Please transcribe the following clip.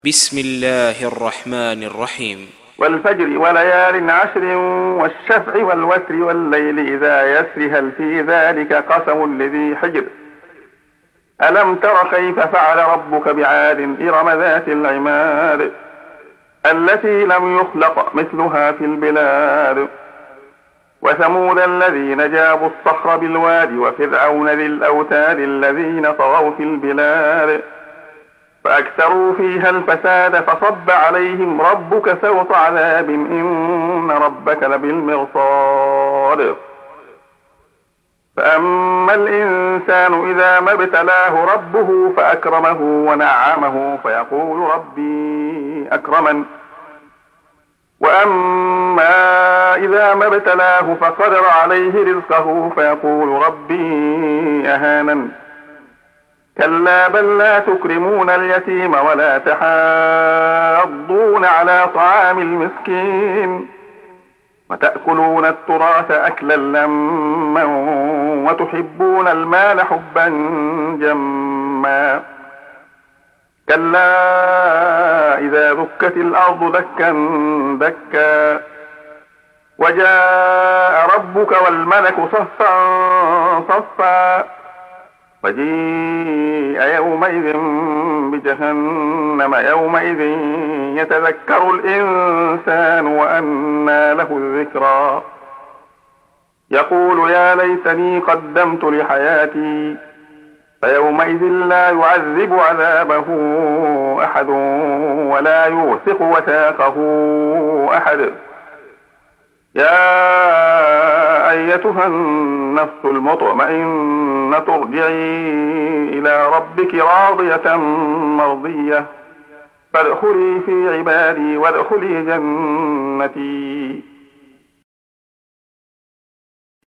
بسم الله الرحمن الرحيم. والفجر وليال عشر والشفع والوتر والليل إذا يسر هل في ذلك قسم لذي حجر ألم تر كيف فعل ربك بعاد إرم ذات العماد التي لم يخلق مثلها في البلاد وثمود الذين جابوا الصخر بالواد وفرعون ذي الأوتاد الذين طغوا في البلاد فأكثروا فيها الفساد فصب عليهم ربك سوط عذاب إن ربك لبالمرصاد فأما الإنسان إذا ما ابتلاه ربه فأكرمه ونعمه فيقول ربي أكرمن وأما إذا ما ابتلاه فقدر عليه رزقه فيقول ربي أهانن كلا بل لا تكرمون اليتيم ولا تحاضون على طعام المسكين وتأكلون التراث أكلا لما وتحبون المال حبا جما كلا إذا دكت الأرض دكا دكا وجاء ربك والملك صفا صفا وجيء يومئذ بجهنم يومئذ يتذكر الإنسان وأنى له الذكرى يقول يا ليتني قدمت لحياتي فيومئذ لا يعذب عذابه أحد ولا يوثق وثاقه أحد يا أيتها النفس المطمئنة ارجعي إلى ربك راضية مرضية فادخلي في عبادي وادخلي جنتي